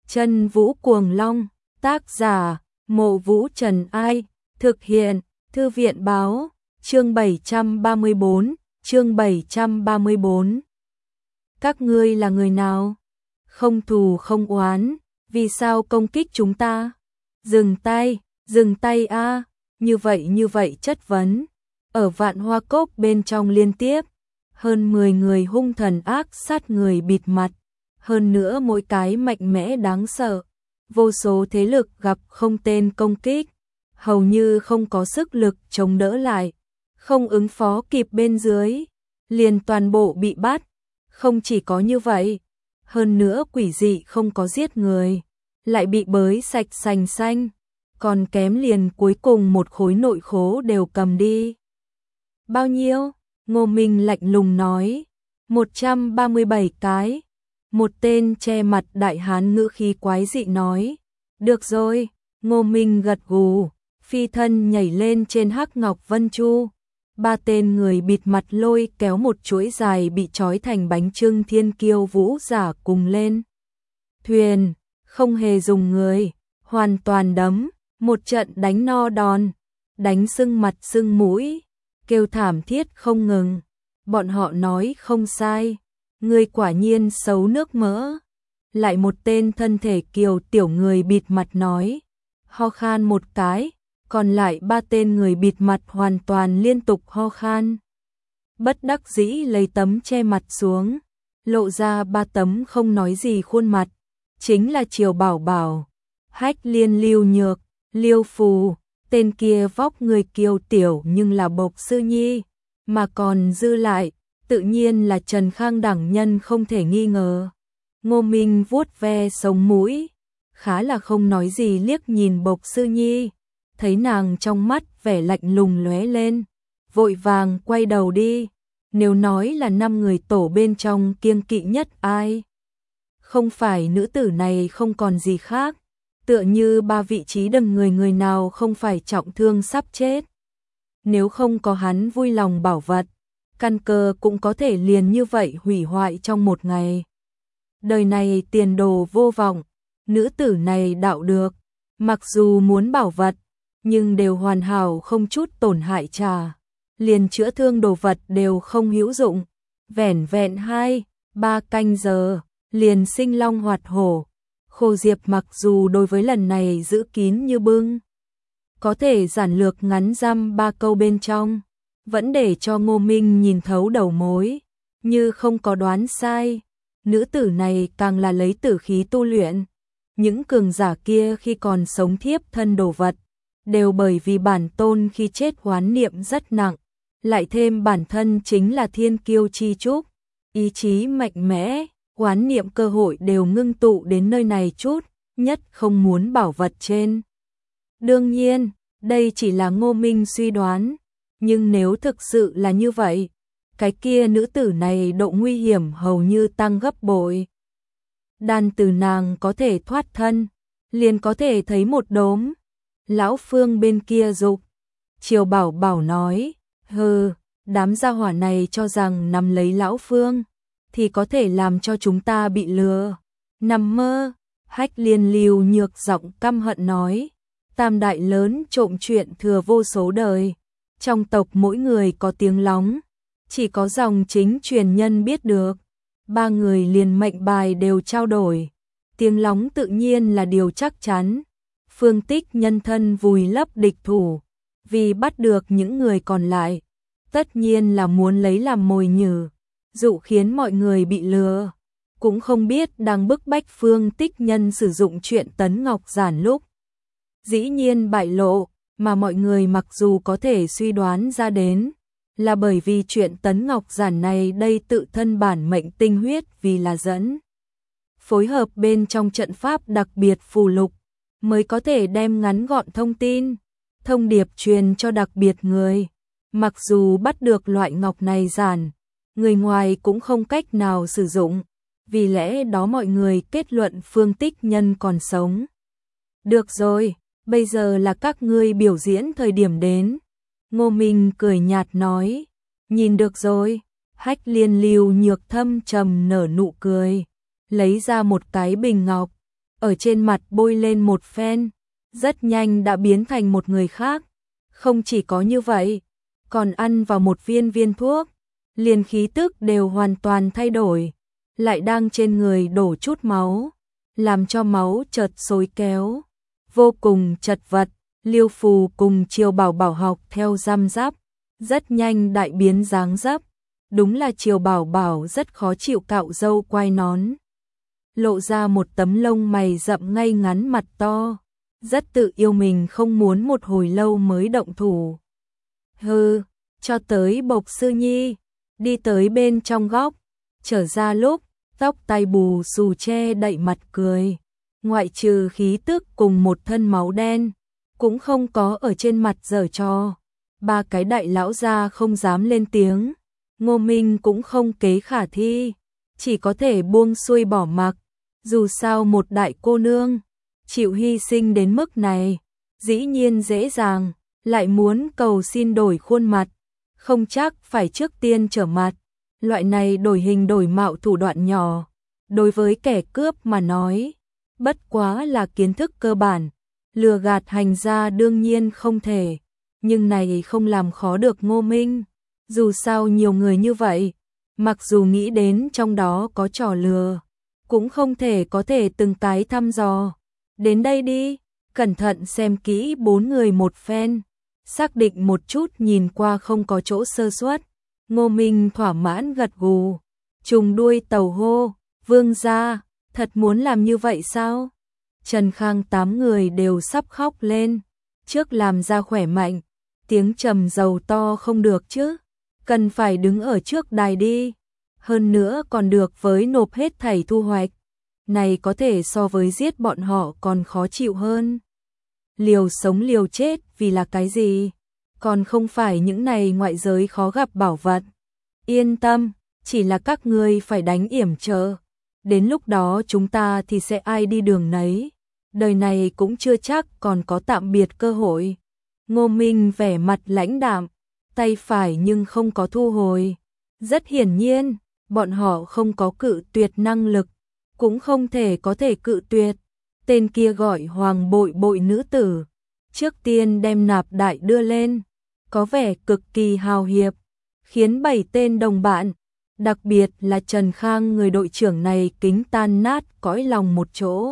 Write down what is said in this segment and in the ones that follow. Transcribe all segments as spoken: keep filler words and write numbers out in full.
Chân Vũ Cuồng Long, tác giả, Mộ Vũ Trần Ai, thực hiện, Thư viện Báo, chương bảy trăm ba mươi bốn, chương bảy trăm ba mươi bốn. Các ngươi là người nào? Không thù không oán, vì sao công kích chúng ta? Dừng tay, dừng tay a, như vậy như vậy chất vấn. Ở Vạn Hoa Cốc bên trong liên tiếp, hơn mười người hung thần ác sát người bịt mặt, hơn nữa mỗi cái mạnh mẽ đáng sợ. Vô số thế lực gặp không tên công kích, hầu như không có sức lực chống đỡ lại, không ứng phó kịp bên dưới, liền toàn bộ bị bắt. Không chỉ có như vậy, hơn nữa quỷ dị không có giết người, lại bị bới sạch sành xanh, còn kém liền cuối cùng một khối nội khố đều cầm đi. Bao nhiêu? Ngô Minh lạnh lùng nói, một trăm ba mươi bảy cái. Một tên che mặt đại hán ngữ khí quái dị nói, được rồi. Ngô Minh gật gù, phi thân nhảy lên trên hắc ngọc vân chu. Ba tên người bịt mặt lôi kéo một chuỗi dài bị trói thành bánh chưng thiên kiêu vũ giả cùng lên thuyền, không hề dùng người, hoàn toàn đấm, một trận đánh no đòn, đánh sưng mặt sưng mũi, kêu thảm thiết không ngừng. Bọn họ nói không sai, người quả nhiên xấu nước mỡ. Lại một tên thân thể kiều tiểu người bịt mặt nói, ho khan một cái, còn lại ba tên người bịt mặt hoàn toàn liên tục ho khan. Bất đắc dĩ lấy tấm che mặt xuống, lộ ra ba tấm không nói gì khuôn mặt, chính là Triều Bảo Bảo, Hách Liên, Lưu Nhược, Liêu Phù. Tên kia vóc người kiều tiểu nhưng là bộc sư nhi, mà còn dư lại, tự nhiên là Trần Khang đẳng nhân không thể nghi ngờ. Ngô Minh vuốt ve sống mũi, khá là không nói gì liếc nhìn bộc sư nhi, thấy nàng trong mắt vẻ lạnh lùng lóe lên, vội vàng quay đầu đi. Nếu nói là năm người tổ bên trong kiêng kỵ nhất ai? Không phải nữ tử này không còn gì khác, tựa như ba vị trí đằng người người nào không phải trọng thương sắp chết. Nếu không có hắn vui lòng bảo vật, căn cơ cũng có thể liền như vậy hủy hoại trong một ngày. Đời này tiền đồ vô vọng, nữ tử này đạo được, mặc dù muốn bảo vật, nhưng đều hoàn hảo không chút tổn hại trà, liền chữa thương đồ vật đều không hữu dụng. Vẻn vẹn hai, ba canh giờ, liền sinh long hoạt hổ. Khô Diệp mặc dù đối với lần này giữ kín như bưng, có thể giản lược ngắn dăm ba câu bên trong, vẫn để cho Ngô Minh nhìn thấu đầu mối, như không có đoán sai. Nữ tử này càng là lấy tử khí tu luyện, những cường giả kia khi còn sống thiếp thân đồ vật, đều bởi vì bản tôn khi chết oán niệm rất nặng, lại thêm bản thân chính là thiên kiêu chi trúc, ý chí mạnh mẽ, oán niệm cơ hội đều ngưng tụ đến nơi này chút, nhất không muốn bảo vật trên. Đương nhiên, đây chỉ là Ngô Minh suy đoán, nhưng nếu thực sự là như vậy, cái kia nữ tử này độ nguy hiểm hầu như tăng gấp bội. Đan từ nàng có thể thoát thân, liền có thể thấy một đốm. Lão Phương bên kia dục, Triều Bảo Bảo nói, hừ, đám gia hỏa này cho rằng nắm lấy Lão Phương thì có thể làm cho chúng ta bị lừa. Nằm mơ. Hách Liên, Lưu Nhược giọng căm hận nói, tam đại lớn trộm chuyện thừa vô số đời, trong tộc mỗi người có tiếng lóng, chỉ có dòng chính truyền nhân biết được. Ba người liền mệnh bài đều trao đổi, tiếng lóng tự nhiên là điều chắc chắn. Phương Tích nhân thân vùi lấp địch thủ, vì bắt được những người còn lại, tất nhiên là muốn lấy làm mồi nhử, dụ khiến mọi người bị lừa. Cũng không biết đang bức bách Phương Tích nhân sử dụng chuyện Tấn Ngọc Giản lúc dĩ nhiên bại lộ, mà mọi người mặc dù có thể suy đoán ra đến, là bởi vì chuyện Tấn Ngọc Giản này đây tự thân bản mệnh tinh huyết vì là dẫn. Phối hợp bên trong trận pháp đặc biệt phù lục, mới có thể đem ngắn gọn thông tin, thông điệp truyền cho đặc biệt người. Mặc dù bắt được loại ngọc này giản, người ngoài cũng không cách nào sử dụng, vì lẽ đó mọi người kết luận Phương Tích nhân còn sống. Được rồi, bây giờ là các ngươi biểu diễn thời điểm đến. Ngô Minh cười nhạt nói, nhìn được rồi. Hách Liên, Lưu Nhược thâm trầm nở nụ cười, lấy ra một cái bình ngọc, ở trên mặt bôi lên một phen, rất nhanh đã biến thành một người khác. Không chỉ có như vậy, còn ăn vào một viên viên thuốc, liền khí tức đều hoàn toàn thay đổi, lại đang trên người đổ chút máu, làm cho máu chợt xối kéo, vô cùng chật vật. Liêu Phù cùng Triều Bảo Bảo học theo răm rắp, rất nhanh đại biến dáng dấp. Đúng là Triều Bảo Bảo rất khó chịu cạo râu quai nón, lộ ra một tấm lông mày rậm ngay ngắn mặt to, rất tự yêu mình, không muốn một hồi lâu mới động thủ. Hừ, cho tới Bộc Sư Nhi, đi tới bên trong góc, trở ra lúc, tóc tai bù xù che đậy mặt cười, ngoại trừ khí tức cùng một thân máu đen, cũng không có ở trên mặt giở trò. Ba cái đại lão gia không dám lên tiếng, Ngô Minh cũng không kế khả thi, chỉ có thể buông xuôi bỏ mặc. Dù sao một đại cô nương, chịu hy sinh đến mức này, dĩ nhiên dễ dàng, lại muốn cầu xin đổi khuôn mặt, không chắc phải trước tiên trở mặt. Loại này đổi hình đổi mạo thủ đoạn nhỏ, đối với kẻ cướp mà nói, bất quá là kiến thức cơ bản, lừa gạt hành gia đương nhiên không thể, nhưng này không làm khó được Ngô Minh. Dù sao nhiều người như vậy, mặc dù nghĩ đến trong đó có trò lừa, cũng không thể có thể từng cái thăm dò. Đến đây đi, cẩn thận xem kỹ bốn người một phen, xác định một chút nhìn qua không có chỗ sơ suất. Ngô Minh thỏa mãn gật gù, trùng đuôi tàu hô, vương gia, thật muốn làm như vậy sao? Trần Khang tám người đều sắp khóc lên, trước làm ra khỏe mạnh, tiếng trầm dầu to không được chứ, cần phải đứng ở trước đài đi, hơn nữa còn được với nộp hết thảy thu hoạch, này có thể so với giết bọn họ còn khó chịu hơn. Liều sống liều chết vì là cái gì? Còn không phải những này ngoại giới khó gặp bảo vật. Yên tâm, chỉ là các ngươi phải đánh yểm trợ, đến lúc đó chúng ta thì sẽ ai đi đường nấy, đời này cũng chưa chắc còn có tạm biệt cơ hội. Ngô Minh vẻ mặt lãnh đạm, tay phải nhưng không có thu hồi. Rất hiển nhiên, bọn họ không có cự tuyệt năng lực, cũng không thể có thể cự tuyệt. Tên kia gọi Hoàng Bội Bội nữ tử, trước tiên đem nạp đại đưa lên, có vẻ cực kỳ hào hiệp, khiến bảy tên đồng bạn, đặc biệt là Trần Khang người đội trưởng này kính tan nát cõi lòng một chỗ.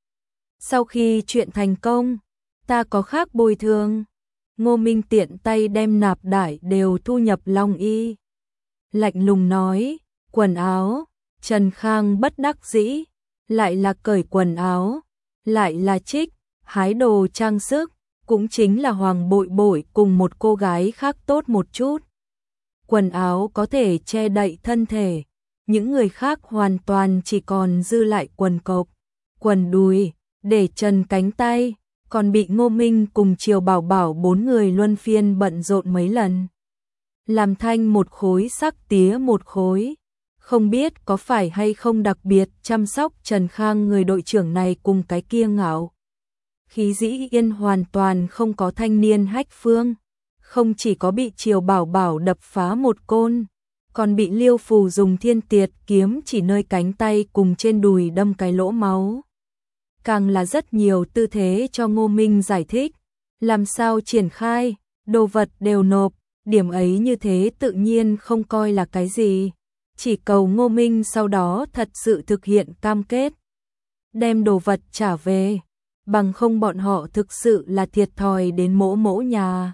Sau khi chuyện thành công, ta có khác bồi thường. Ngô Minh tiện tay đem nạp đại đều thu nhập long y. Lạnh lùng nói, quần áo, Trần Khang bất đắc dĩ, lại là cởi quần áo, lại là trích, hái đồ trang sức, cũng chính là Hoàng Bội Bội cùng một cô gái khác tốt một chút. Quần áo có thể che đậy thân thể, những người khác hoàn toàn chỉ còn dư lại quần cộc, quần đùi, để trần cánh tay, còn bị Ngô Minh cùng Triều Bảo Bảo bốn người luân phiên bận rộn mấy lần. Làm thanh một khối sắc tía một khối, không biết có phải hay không đặc biệt chăm sóc Trần Khang người đội trưởng này cùng cái kia ngạo. Khí dĩ yên hoàn toàn không có thanh niên hách phương, không chỉ có bị Triều Bảo Bảo đập phá một côn, còn bị Liêu Phù dùng thiên tiệt kiếm chỉ nơi cánh tay cùng trên đùi đâm cái lỗ máu. Càng là rất nhiều tư thế cho Ngô Minh giải thích, làm sao triển khai, đồ vật đều nộp, điểm ấy như thế tự nhiên không coi là cái gì, chỉ cầu Ngô Minh sau đó thật sự thực hiện cam kết, đem đồ vật trả về, bằng không bọn họ thực sự là thiệt thòi đến mỗ mỗ nhà.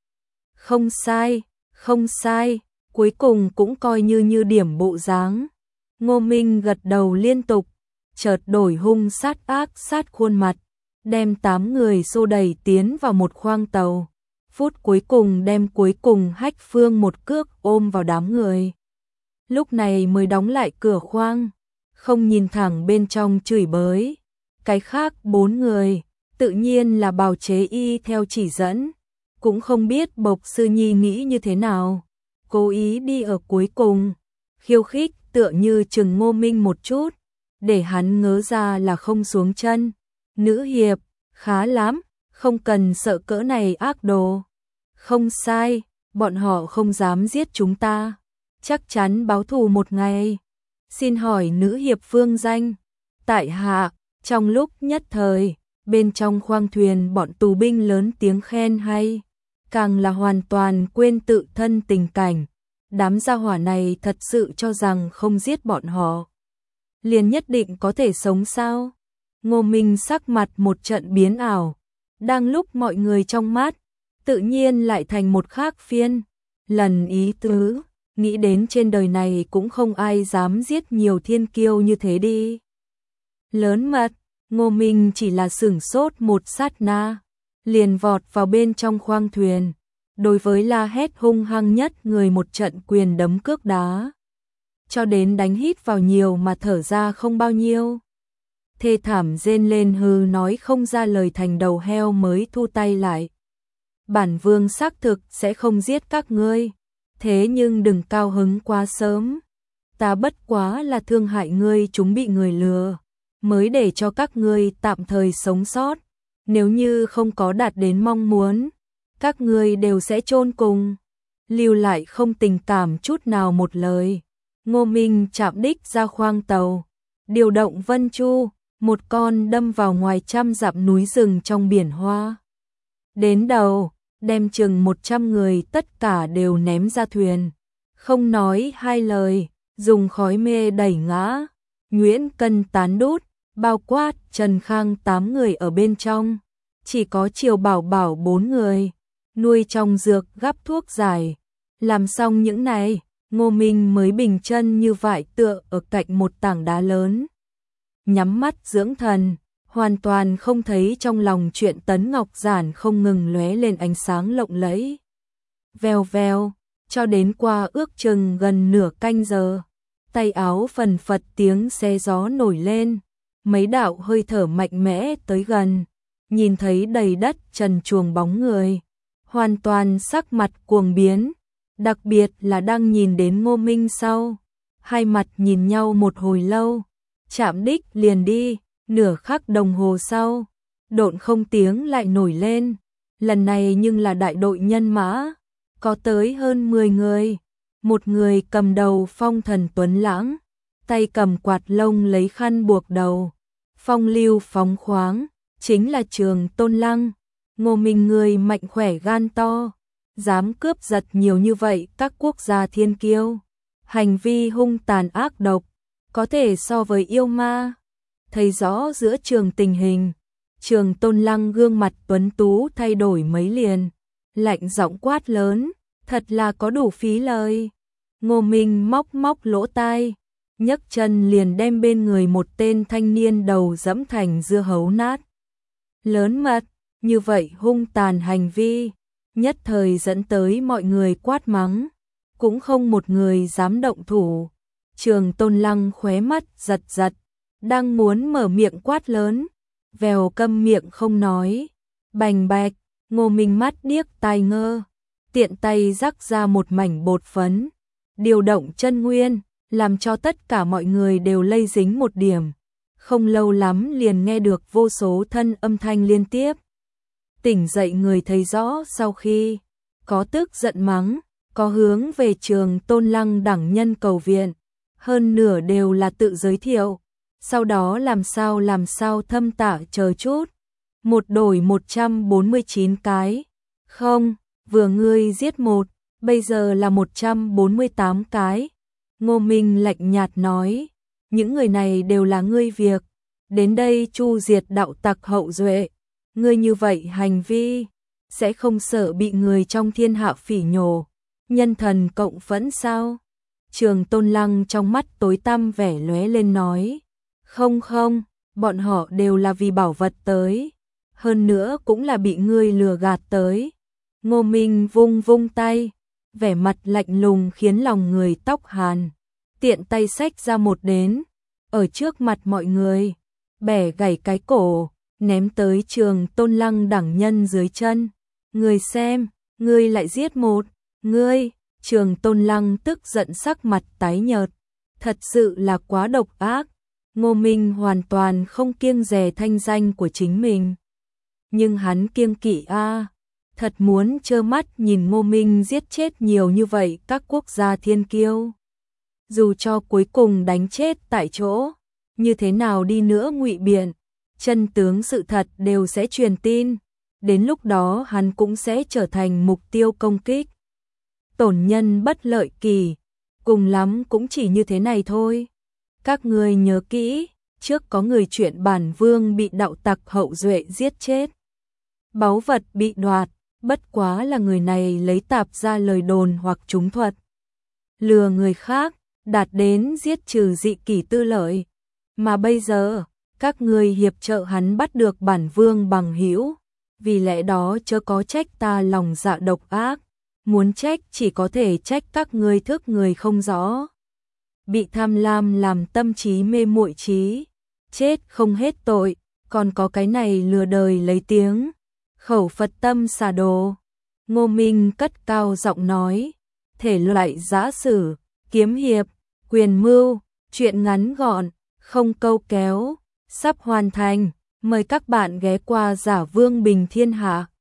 Không sai, không sai, cuối cùng cũng coi như như điểm bộ dáng. Ngô Minh gật đầu liên tục, chợt đổi hung sát ác sát khuôn mặt, đem tám người xô đẩy tiến vào một khoang tàu. Phút cuối cùng đem cuối cùng hách phương một cước ôm vào đám người. Lúc này mới đóng lại cửa khoang, không nhìn thẳng bên trong chửi bới. Cái khác bốn người, tự nhiên là bào chế y theo chỉ dẫn, cũng không biết Bộc Sư Nhi nghĩ như thế nào. Cố ý đi ở cuối cùng, khiêu khích tựa như chừng Ngô Minh một chút, để hắn ngớ ra là không xuống chân. Nữ hiệp, khá lắm, không cần sợ cỡ này ác đồ. Không sai, bọn họ không dám giết chúng ta, chắc chắn báo thù một ngày. Xin hỏi nữ hiệp phương danh? Tại hạ, Trong lúc nhất thời, bên trong khoang thuyền bọn tù binh lớn tiếng khen hay, càng là hoàn toàn quên tự thân tình cảnh. Đám gia hỏa này thật sự cho rằng không giết bọn họ liền nhất định có thể sống sao? Ngô Minh sắc mặt một trận biến ảo, đang lúc mọi người trong mắt, tự nhiên lại thành một khác phiên. Lần ý tứ, nghĩ đến trên đời này cũng không ai dám giết nhiều thiên kiêu như thế đi. Lớn mật, Ngô Minh chỉ là sửng sốt một sát na, liền vọt vào bên trong khoang thuyền, đối với La Hét hung hăng nhất người một trận quyền đấm cước đá, cho đến đánh hít vào nhiều mà thở ra không bao nhiêu. Thê thảm rên lên hừ nói không ra lời thành đầu heo mới thu tay lại. Bản vương xác thực sẽ không giết các ngươi, thế nhưng đừng cao hứng quá sớm. Ta bất quá là thương hại ngươi chúng bị người lừa, mới để cho các ngươi tạm thời sống sót. Nếu như không có đạt đến mong muốn, các ngươi đều sẽ chôn cùng. Lưu lại không tình cảm chút nào một lời. Ngô Minh chạm đích ra khoang tàu, điều động Vân Chu, một con đâm vào ngoài trăm dặm núi rừng trong biển hoa. Đến đầu, đem chừng một trăm người tất cả đều ném ra thuyền. Không nói hai lời, dùng khói mê đẩy ngã. Nguyễn Cân tán đút, bao quát Trần Khang tám người ở bên trong. Chỉ có Triều Bảo Bảo bốn người, nuôi trong dược gắp thuốc giải. Làm xong những này, Ngô Minh mới bình chân như vậy tựa ở cạnh một tảng đá lớn. Nhắm mắt dưỡng thần, hoàn toàn không thấy trong lòng chuyện Tấn Ngọc Giản không ngừng lóe lên ánh sáng lộng lẫy. Vèo vèo, cho đến qua ước chừng gần nửa canh giờ, tay áo phần phật tiếng xe gió nổi lên, mấy đạo hơi thở mạnh mẽ tới gần, nhìn thấy đầy đất trần truồng bóng người, hoàn toàn sắc mặt cuồng biến, đặc biệt là đang nhìn đến Ngô Minh sau, hai mặt nhìn nhau một hồi lâu, chạm đích liền đi, nửa khắc đồng hồ sau, độn không tiếng lại nổi lên, lần này nhưng là đại đội nhân mã, có tới hơn mười người, một người cầm đầu phong thần tuấn lãng, tay cầm quạt lông lấy khăn buộc đầu, phong lưu phóng khoáng, chính là Trường Tôn Lăng. Ngô Minh người mạnh khỏe gan to, dám cướp giật nhiều như vậy các quốc gia thiên kiêu, hành vi hung tàn ác độc, có thể so với yêu ma. Thấy rõ giữa trường tình hình, Trường Tôn Lăng gương mặt tuấn tú thay đổi mấy liền, lạnh giọng quát lớn, thật là có đủ phí lời. Ngô Minh móc móc lỗ tai, nhấc chân liền đem bên người một tên thanh niên đầu dẫm thành dưa hấu nát. Lớn mật, như vậy hung tàn hành vi, nhất thời dẫn tới mọi người quát mắng, cũng không một người dám động thủ. Trường Tôn Lăng khóe mắt giật giật, đang muốn mở miệng quát lớn, vèo câm miệng không nói. Bành bạch, Ngô Minh mắt điếc tai ngơ, tiện tay rắc ra một mảnh bột phấn, điều động chân nguyên, làm cho tất cả mọi người đều lây dính một điểm. Không lâu lắm liền nghe được vô số thân âm thanh liên tiếp. Tỉnh dậy người thấy rõ sau khi, có tức giận mắng, có hướng về Trường Tôn Lăng đẳng nhân cầu viện, hơn nửa đều là tự giới thiệu, sau đó làm sao làm sao thâm tả chờ chút, một đổi một trăm bốn mươi chín cái, không, vừa ngươi giết một, bây giờ là một trăm bốn mươi tám cái. Ngô Minh lạnh nhạt nói, những người này đều là ngươi việc, đến đây chu diệt đạo tặc hậu duệ, ngươi như vậy hành vi, sẽ không sợ bị người trong thiên hạ phỉ nhổ, nhân thần cộng phẫn sao? Trường Tôn Lăng trong mắt tối tăm vẻ lóe lên nói, không không, bọn họ đều là vì bảo vật tới, hơn nữa cũng là bị ngươi lừa gạt tới. Ngô Minh vung vung tay, vẻ mặt lạnh lùng khiến lòng người tóc hàn, tiện tay xách ra một đến, ở trước mặt mọi người, bẻ gãy cái cổ, ném tới Trường Tôn Lăng đẳng nhân dưới chân. Người xem, ngươi lại giết một, ngươi, Trường Tôn Lăng tức giận sắc mặt tái nhợt, thật sự là quá độc ác. Ngô Minh hoàn toàn không kiêng dè thanh danh của chính mình, nhưng hắn kiêng kỵ a, thật muốn trơ mắt nhìn Ngô Minh giết chết nhiều như vậy các quốc gia thiên kiêu. Dù cho cuối cùng đánh chết tại chỗ, như thế nào đi nữa ngụy biện, chân tướng sự thật đều sẽ truyền tin, đến lúc đó hắn cũng sẽ trở thành mục tiêu công kích. Tổn nhân bất lợi kỳ, cùng lắm cũng chỉ như thế này thôi. Các ngươi nhớ kỹ, trước có người chuyện bản vương bị đạo tặc hậu duệ giết chết. Báu vật bị đoạt, bất quá là người này lấy tạp ra lời đồn hoặc trúng thuật. Lừa người khác, đạt đến giết trừ dị kỷ tư lợi. Mà bây giờ, các ngươi hiệp trợ hắn bắt được bản vương bằng hữu, vì lẽ đó chớ có trách ta lòng dạ độc ác, muốn trách chỉ có thể trách các ngươi thức người không rõ. Bị tham lam làm tâm trí mê muội trí, chết không hết tội, còn có cái này lừa đời lấy tiếng, khẩu Phật tâm xà đồ. Ngô Minh cất cao giọng nói, thể loại giã sử, kiếm hiệp, quyền mưu, truyện ngắn gọn, không câu kéo, sắp hoàn thành, mời các bạn ghé qua Giả Vương Bình Thiên Hạ.